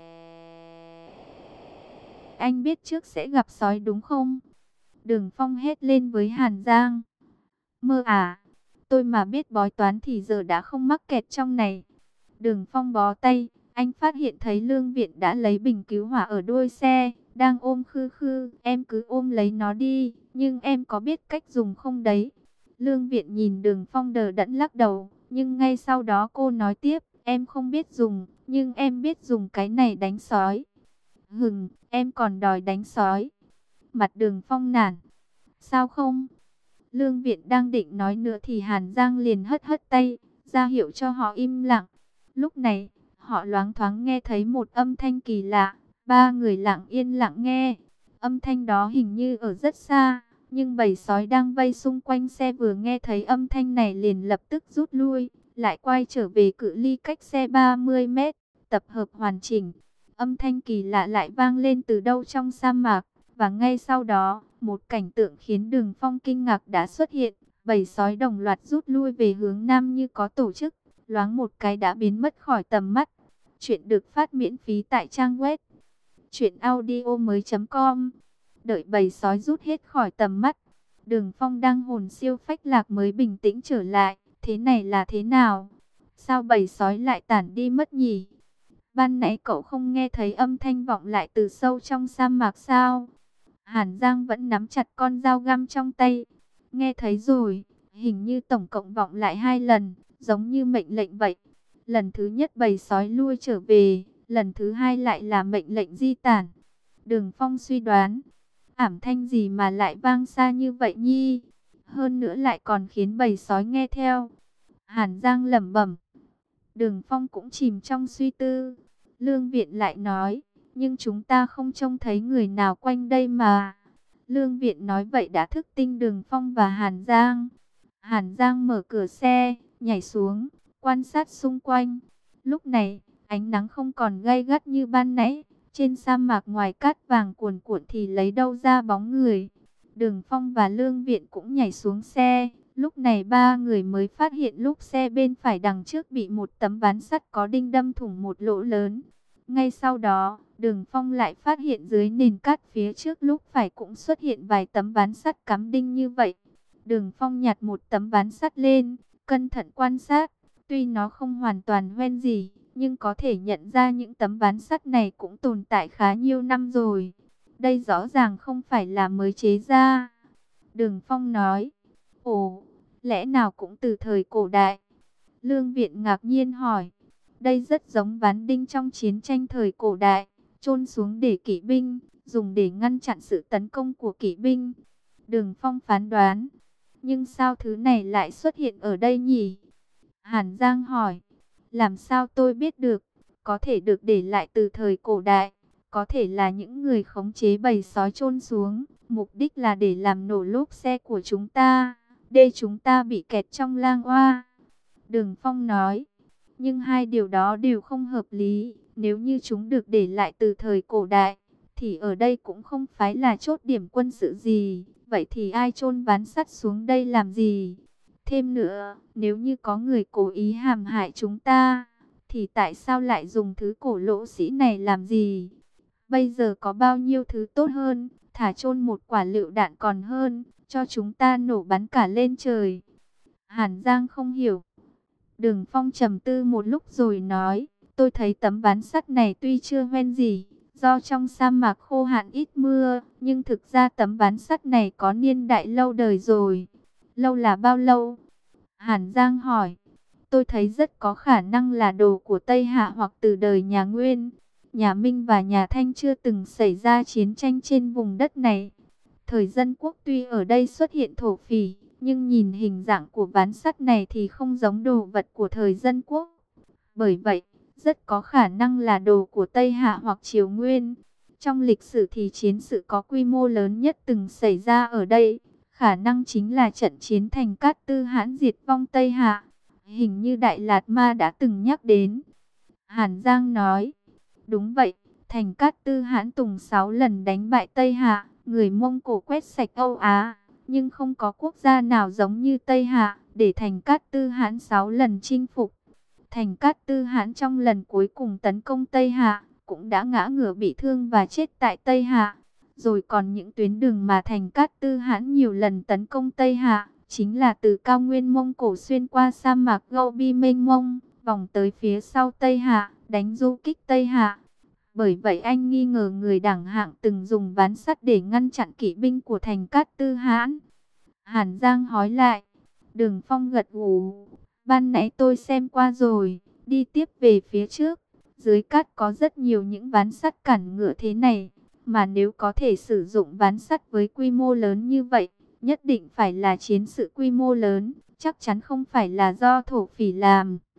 anh biết trước sẽ gặp sói đúng không? Đường Phong hét lên với Hàn Giang. Mơ à, tôi mà biết bói toán thì giờ đã không mắc kẹt trong này. Đường Phong bó tay, anh phát hiện thấy Lương Viện đã lấy bình cứu hỏa ở đuôi xe, đang ôm khư khư. Em cứ ôm lấy nó đi, nhưng em có biết cách dùng không đấy? Lương Viện nhìn Đường Phong đờ đẫn lắc đầu, nhưng ngay sau đó cô nói tiếp, em không biết dùng, nhưng em biết dùng cái này đánh sói. Hừng, em còn đòi đánh sói. Mặt Đường Phong nản. Sao không? Lương Viện đang định nói nữa thì Hàn Giang liền hất hất tay, ra hiệu cho họ im lặng. Lúc này, họ loáng thoáng nghe thấy một âm thanh kỳ lạ. Ba người lặng yên lặng nghe. Âm thanh đó hình như ở rất xa, nhưng bầy sói đang vây xung quanh xe vừa nghe thấy âm thanh này liền lập tức rút lui, lại quay trở về cự ly cách xe ba mươi mét, tập hợp hoàn chỉnh. Âm thanh kỳ lạ lại vang lên từ đâu trong sa mạc, và ngay sau đó, một cảnh tượng khiến Đường Phong kinh ngạc đã xuất hiện. Bầy sói đồng loạt rút lui về hướng nam như có tổ chức, loáng một cái đã biến mất khỏi tầm mắt. Chuyện được phát miễn phí tại trang web truyện audio mới chấm com. Đợi bầy sói rút hết khỏi tầm mắt, Đường Phong đang hồn siêu phách lạc mới bình tĩnh trở lại. Thế này là thế nào? Sao bầy sói lại tản đi mất nhỉ? Ban nãy cậu không nghe thấy âm thanh vọng lại từ sâu trong sa mạc sao? Hàn Giang vẫn nắm chặt con dao găm trong tay. Nghe thấy rồi, hình như tổng cộng vọng lại hai lần, giống như mệnh lệnh vậy. Lần thứ nhất bầy sói lui trở về, lần thứ hai lại là mệnh lệnh di tản. Đường Phong suy đoán, ảm thanh gì mà lại vang xa như vậy nhi? Hơn nữa lại còn khiến bầy sói nghe theo. Hàn Giang lẩm bẩm. Đường Phong cũng chìm trong suy tư. Lương Viện lại nói, nhưng chúng ta không trông thấy người nào quanh đây mà. Lương Viện nói vậy đã thức tinh Đường Phong và Hàn Giang. Hàn Giang mở cửa xe, nhảy xuống, quan sát xung quanh. Lúc này, ánh nắng không còn gay gắt như ban nãy. Trên sa mạc ngoài cát vàng cuồn cuộn thì lấy đâu ra bóng người. Đường Phong và Lương Viện cũng nhảy xuống xe. Lúc này ba người mới phát hiện lúc xe bên phải đằng trước bị một tấm ván sắt có đinh đâm thủng một lỗ lớn. Ngay sau đó, Đường Phong lại phát hiện dưới nền cát phía trước lúc phải cũng xuất hiện vài tấm ván sắt cắm đinh như vậy. Đường Phong nhặt một tấm ván sắt lên, cẩn thận quan sát. Tuy nó không hoàn toàn hoen gì, nhưng có thể nhận ra những tấm ván sắt này cũng tồn tại khá nhiều năm rồi. Đây rõ ràng không phải là mới chế ra. Đường Phong nói, ồ, lẽ nào cũng từ thời cổ đại? Lương Viện ngạc nhiên hỏi, đây rất giống ván đinh trong chiến tranh thời cổ đại, chôn xuống để kỵ binh, dùng để ngăn chặn sự tấn công của kỵ binh. Đường Phong phán đoán, nhưng sao thứ này lại xuất hiện ở đây nhỉ? Hàn Giang hỏi, làm sao tôi biết được? Có thể được để lại từ thời cổ đại, có thể là những người khống chế bầy sói chôn xuống, mục đích là để làm nổ lốp xe của chúng ta, để chúng ta bị kẹt trong lang oa. Đường Phong nói, nhưng hai điều đó đều không hợp lý. Nếu như chúng được để lại từ thời cổ đại, thì ở đây cũng không phải là chốt điểm quân sự gì. Vậy thì ai chôn ván sắt xuống đây làm gì? Thêm nữa, nếu như có người cố ý hãm hại chúng ta, thì tại sao lại dùng thứ cổ lỗ sĩ này làm gì? Bây giờ có bao nhiêu thứ tốt hơn, thả chôn một quả lựu đạn còn hơn, cho chúng ta nổ bắn cả lên trời. Hàn Giang không hiểu. Đường Phong trầm tư một lúc rồi nói, tôi thấy tấm ván sắt này tuy chưa hoen gì, do trong sa mạc khô hạn ít mưa, nhưng thực ra tấm ván sắt này có niên đại lâu đời rồi. Lâu là bao lâu? Hàn Giang hỏi. Tôi thấy rất có khả năng là đồ của Tây Hạ hoặc từ đời nhà Nguyên. Nhà Minh và nhà Thanh chưa từng xảy ra chiến tranh trên vùng đất này. Thời Dân Quốc tuy ở đây xuất hiện thổ phỉ, nhưng nhìn hình dạng của ván sắt này thì không giống đồ vật của thời Dân Quốc. Bởi vậy, rất có khả năng là đồ của Tây Hạ hoặc Triều Nguyên. Trong lịch sử thì chiến sự có quy mô lớn nhất từng xảy ra ở đây. Khả năng chính là trận chiến Thành Cát Tư Hãn diệt vong Tây Hạ. Hình như Đại Lạt Ma đã từng nhắc đến. Hàn Giang nói, đúng vậy, Thành Cát Tư Hãn Tùng sáu lần đánh bại Tây Hạ, người Mông Cổ quét sạch Âu Á. Nhưng không có quốc gia nào giống như Tây Hạ, để Thành Cát Tư Hãn sáu lần chinh phục. Thành Cát Tư Hãn trong lần cuối cùng tấn công Tây Hạ, cũng đã ngã ngửa bị thương và chết tại Tây Hạ. Rồi còn những tuyến đường mà Thành Cát Tư Hãn nhiều lần tấn công Tây Hạ, chính là từ cao nguyên Mông Cổ xuyên qua sa mạc Gobi mênh mông, vòng tới phía sau Tây Hạ, đánh du kích Tây Hạ. Bởi vậy anh nghi ngờ người đẳng hạng từng dùng ván sắt để ngăn chặn kỵ binh của Thành Cát Tư Hãn. Hàn Giang hỏi lại. Đường Phong gật gù. Ban nãy tôi xem qua rồi, đi tiếp về phía trước. Dưới cát có rất nhiều những ván sắt cản ngựa thế này. Mà nếu có thể sử dụng ván sắt với quy mô lớn như vậy, nhất định phải là chiến sự quy mô lớn, chắc chắn không phải là do thổ phỉ làm.